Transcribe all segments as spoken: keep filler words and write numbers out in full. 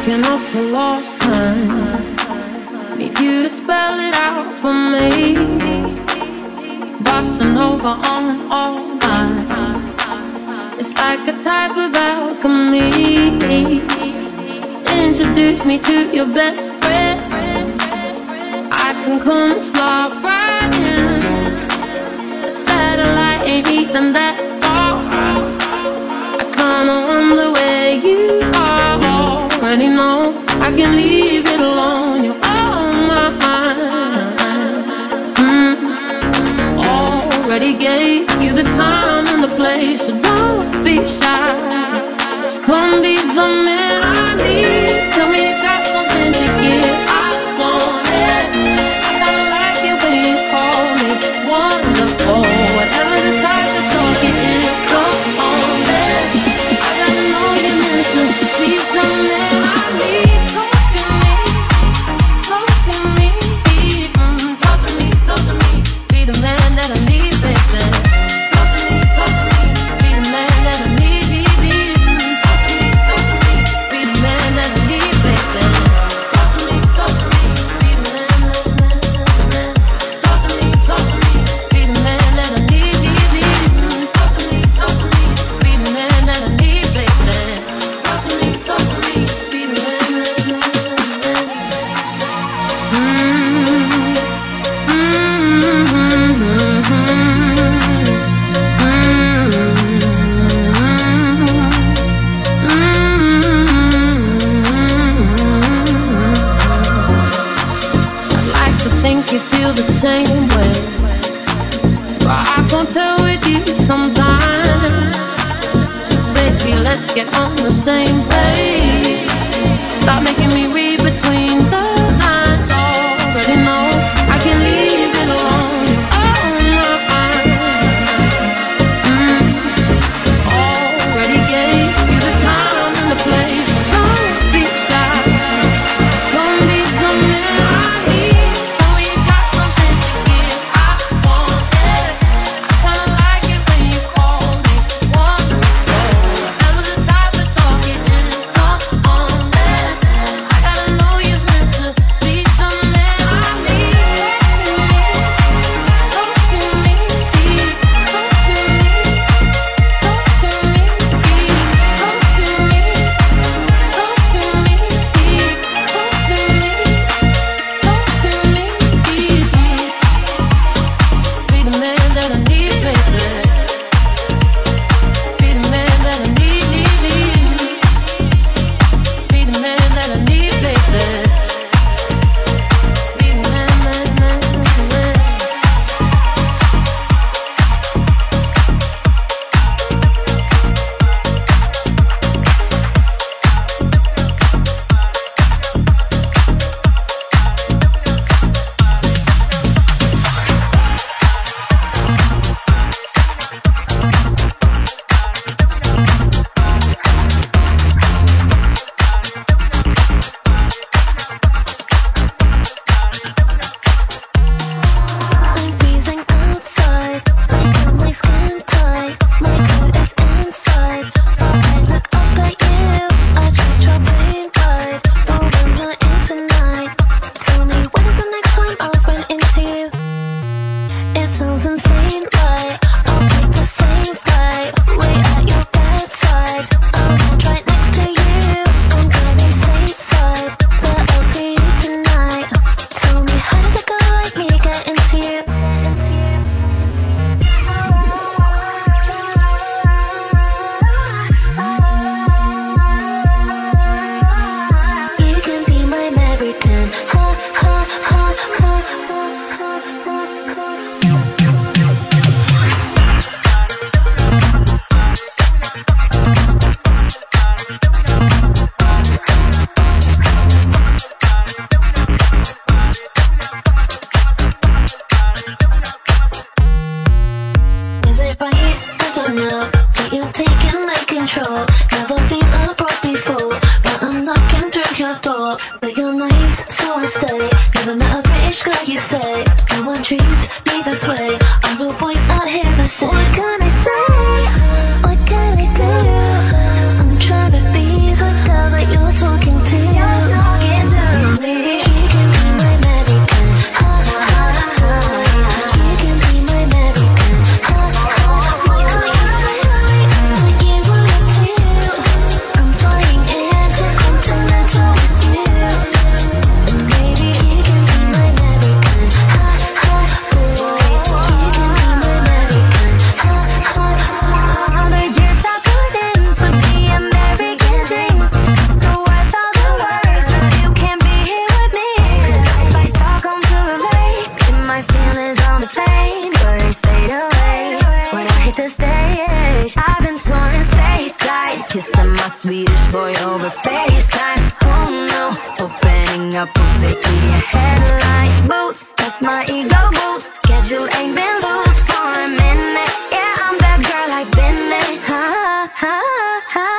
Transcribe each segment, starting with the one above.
Looking off for lost time. Need you to spell it out for me. Bossing over on all night. It's like a type of alchemy. Introduce me to your best friend. I can come and slide right in. The satellite ain't even that far. I kinda wonder where you are. Already know I can leave it alone. You're on my mind. mm. Already gave you the time and the place, so don't be shy. Just come be the man I need. Tell me you got something to give. I want it. I kinda like it when you call me wonderful. Whatever the type of talk it is, come on there. I gotta know you meant to be the man I need. Talk to me, talk to me, mm, talk to me, talk to me. Be the man that I need, baby. Talk to me, talk to me. Be the man that I need. Talk to me, talk to me. Be the man that I need, baby. Talk to me, talk to me. Be the man, man, man. Talk to me, talk to me. Be the man that I need, Talk to me, talk to me. Be the man that I need, baby. Talk to me, talk to me. Be the man, man, man. I'd like to think you feel the same way, but I can't tell with you sometimes. So baby, let's get on the same page. Stop making me read between the lines. Already know I can leave it alone. Oh my, mm. Already gave you the time and the place. Don't be shy. Come be the man I need. Tell me you got something to give. I want it. I kinda like it when you call me wonderful. Whatever the type of talk it is, come on there. I gotta know you meant to be the man I need. Talk to me, talk to me, talk to me, talk to me, talk to me, talk to me, talk to me, be the man that I need, baby. Be the man that I need, need, need. Be the man that I need, baby. Be the man, man, man, man. I'm freezing outside. I feel my skin tight. My coat is inside. But I look up at you. I treat your brain right. But when you're in tonight, tell me when is the next time I'll run into you? It sounds insane, right? I'll take the same flight. Way at your bedside. I'll land right next to you. I'm going stateside, but I'll see you tonight. Tell me how did a girl like me get into you? You can be my American. Ha ha ha ha ha ha ha ha. Is it right? I don't know. That you're taking my control. Never been abroad before, but I'm knocking through your door. But you're nice, so I stay. Never met a British girl, you say. No one treats me this way. All real boys out here the same. What can I say? What can I do? I'm trying to be the girl that you're talking to. It's my ego boost. Schedule ain't been loose for a minute. Yeah, I'm that girl I've been in. Ha ha ha ha.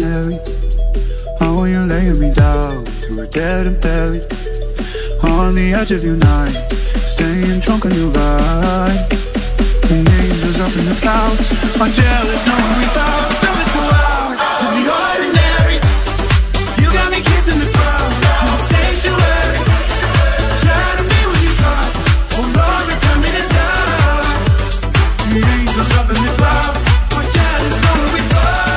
ordinary. I want you laying me down to a dead and buried. On the edge of your night, staying drunk on your ride. The angels up in the clouds are jealous knowing we found something so out of the ordinary. You got me kissing the ground, no sanctuary. Trying to be what you thought, oh Lord, return me to dust. The angels up in the clouds are jealous knowing we found.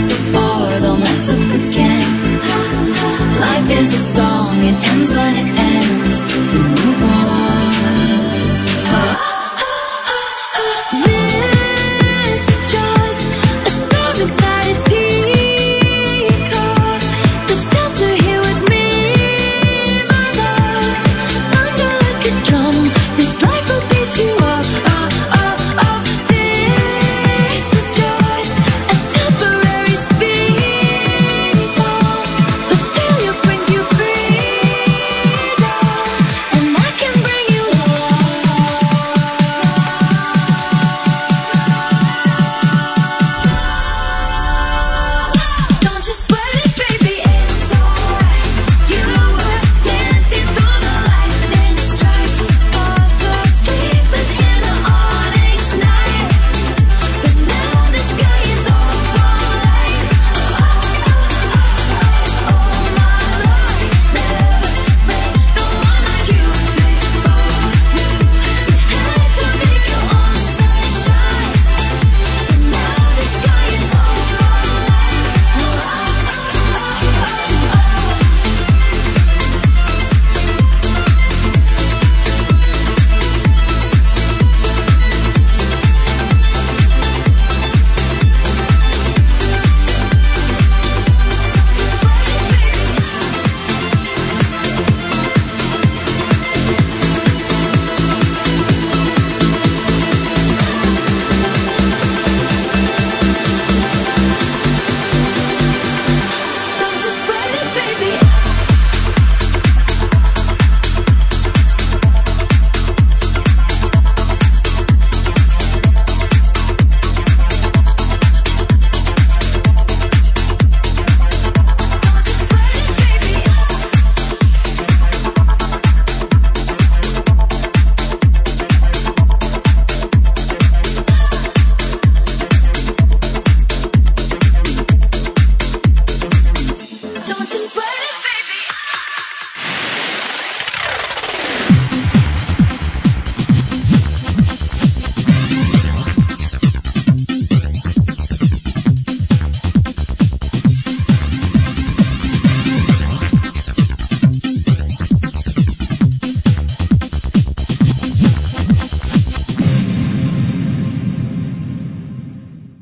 before, they'll mess up again. Life is a song, it ends when it ends. We move on.